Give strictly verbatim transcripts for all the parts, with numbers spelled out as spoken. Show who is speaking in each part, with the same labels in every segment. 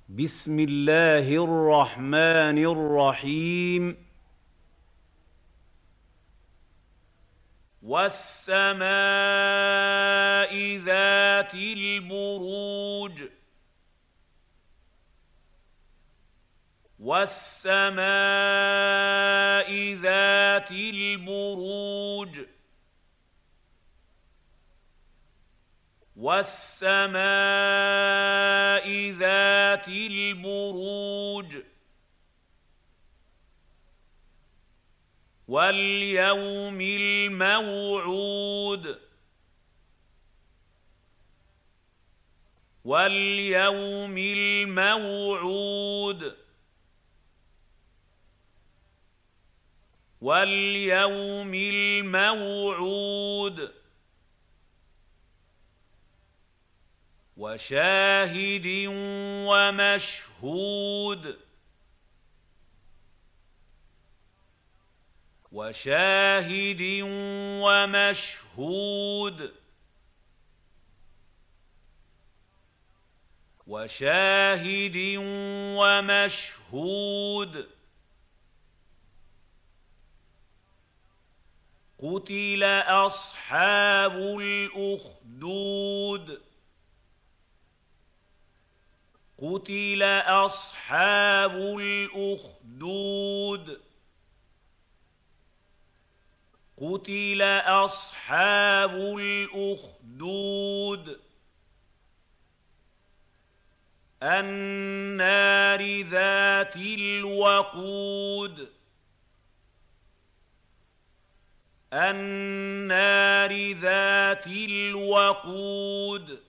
Speaker 1: بسم الله الرحمن الرحيم. والسماء ذات البروج والسماء ذات البروج والسماء ذات البروج واليوم الموعود واليوم الموعود واليوم الموعود وشاهد ومشهود وشاهد ومشهود وشاهد ومشهود قتل أصحاب الأخدود قتل أصحاب الأخدود قتل أصحاب الأخدود النار ذات الوقود النار ذات الوقود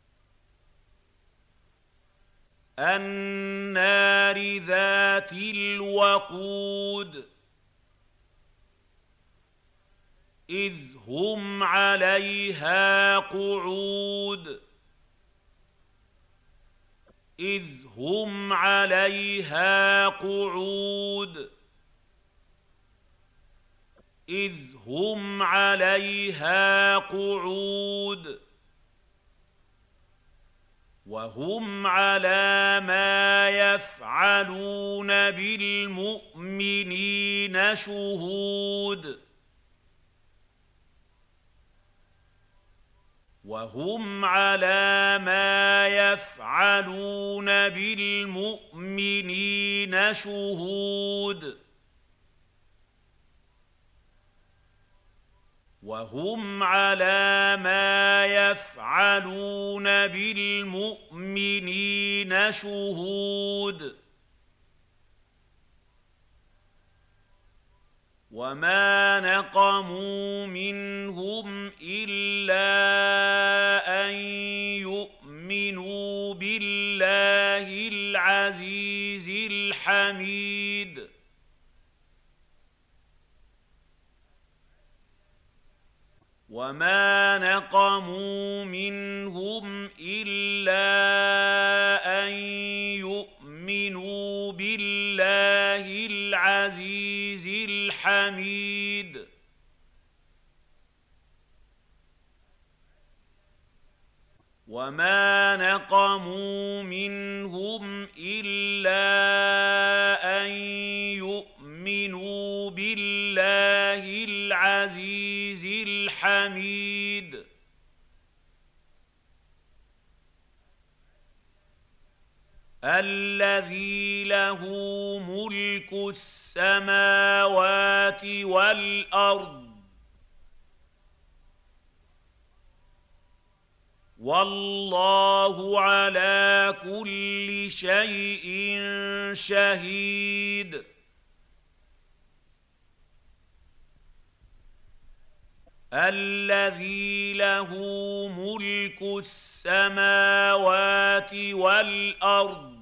Speaker 1: النار ذات الوقود إذ هم عليها قعود إذ هم عليها قعود إذ هم عليها قعود وهم على ما يفعلون بالمؤمنين شهود وهم على ما يفعلون بالمؤمنين شهود وهم على ما يفعلون بالمؤمنين شهود وما نقموا منهم إلا أن يؤمنوا بالله العزيز الحميد وما نقموا منهم إلا أن يؤمنوا بالله العزيز الحميد وما نقموا منهم إلا أن يؤمنوا بالله العزيز الحميد الذي له ملك السماوات والأرض والله على كل شيء شهيد الذي له ملك السماوات والأرض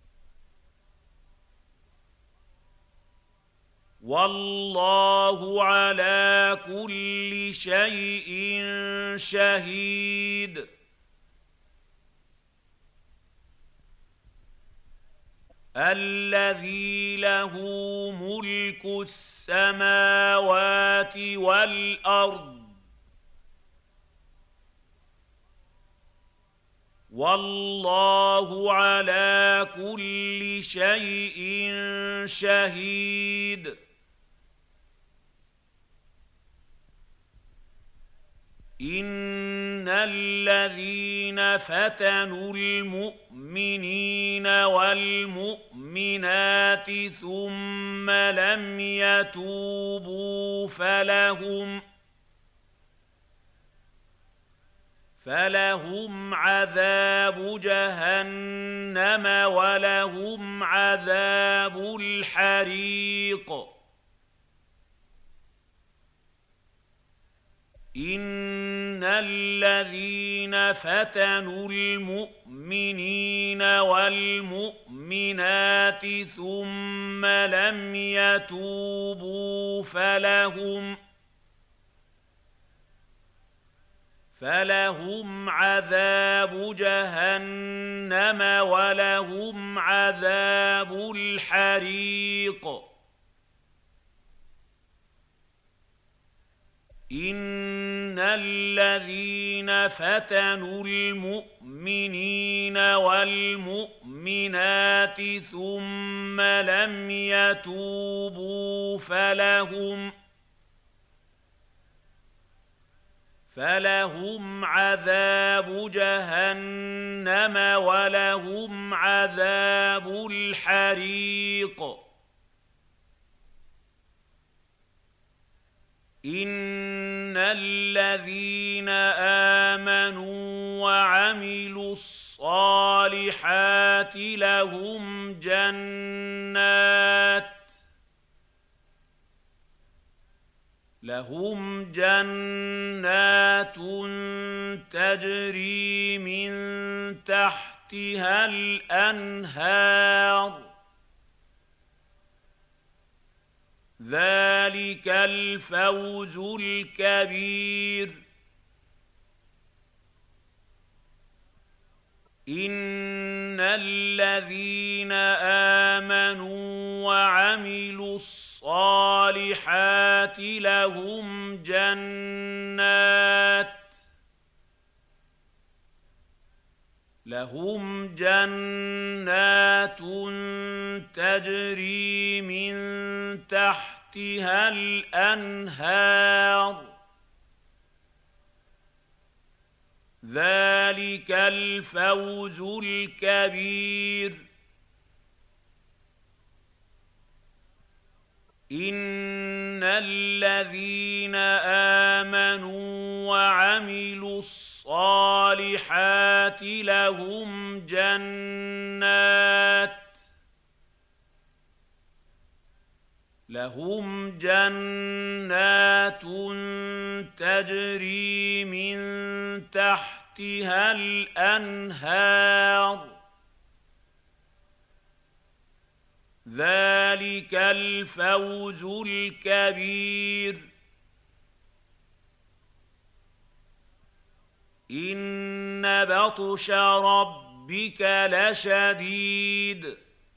Speaker 1: والله على كل شيء شهيد الذي له ملك السماوات والأرض والله على كل شيء شهيد إن الذين فتنوا المؤمنين والمؤمنات ثم لم يتوبوا فلهم فلهم عذاب جهنم ولهم عذاب الحريق إن الذين فتنوا المؤمنين والمؤمنات ثم لم يتوبوا فلهم فلهم عذاب جهنم ولهم عذاب الحريق إن الذين فتنوا المؤمنين والمؤمنات ثم لم يتوبوا فلهم فلهم عذاب جهنم ولهم عذاب الحريق إن الذين آمنوا وعملوا الصالحات لهم جنات لهم جنات تجري من تحتها الأنهار ذلك الفوز الكبير إن الذين آمنوا وعملوا الصالحات لهم جنات لهم جنات تجري من تحتها الأنهار ذلك الفوز الكبير إن الذين آمنوا وعملوا الصالحات لهم جنات لهم جنات تجري من تحتها الأنهار ذلك الفوز الكبير إن بطش ربك لشديد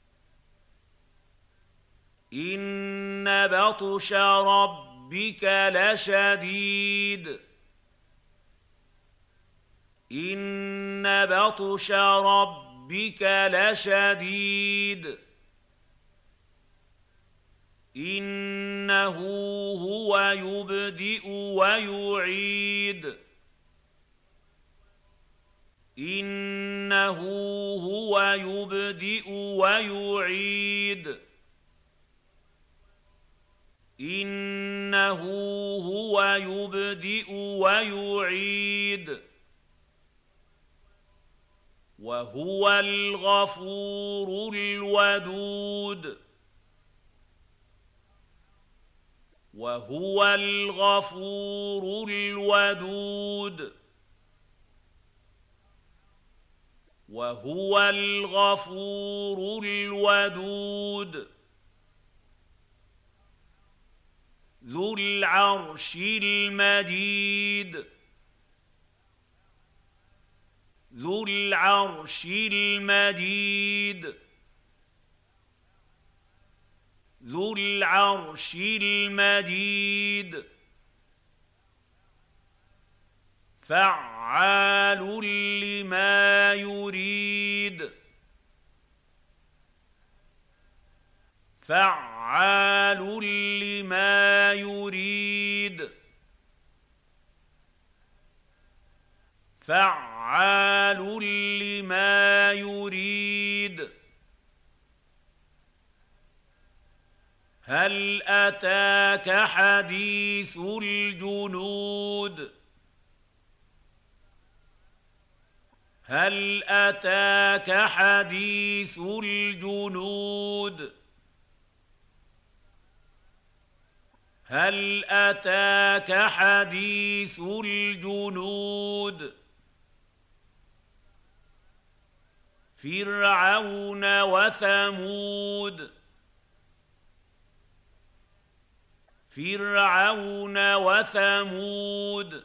Speaker 1: إن بطش ربك لشديد إن بطش ربك لشديد إنه هو يبدئ ويعيد إنه هو يبدئ ويعيد إنه هو يبدئ ويعيد وهو الغفور الودود وهو الغفور الودود وهو الغفور الودود ذو العرش المجيد ذو العرش المجيد ذو العرش المجيد فعال لما يريد فعال لما يريد فعال لما يريد هل أتاك حديث الجنود هل أتاك حديث الجنود هل أتاك حديث الجنود فرعون وثمود فرعون وثمود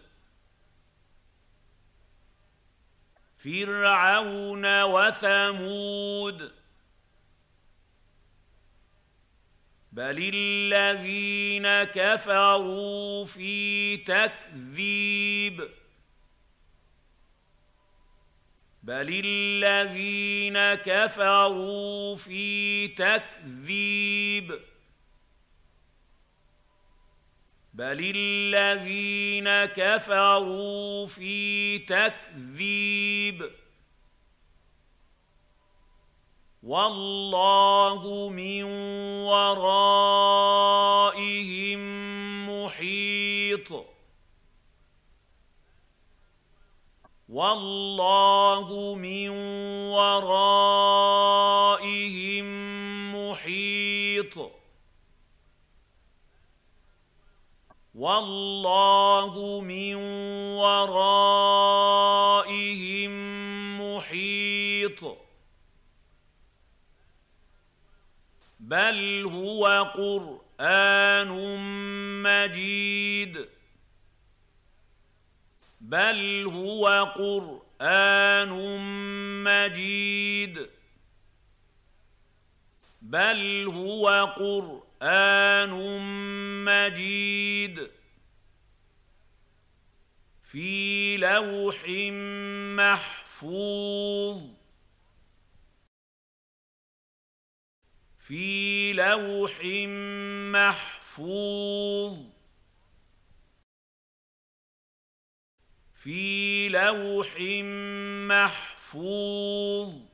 Speaker 1: فرعون وثمود بل الذين كفروا في تكذيب بل الذين كفروا في تكذيب بل الذين كفروا في تكذيب والله من ورائهم محيط والله من ورائهم محيط والله من ورائهم محيط بل هو قرآن مجيد بل هو قرآن مجيد بل هو قرآن مجيد في لوح محفوظ في لوح محفوظ في لوح محفوظ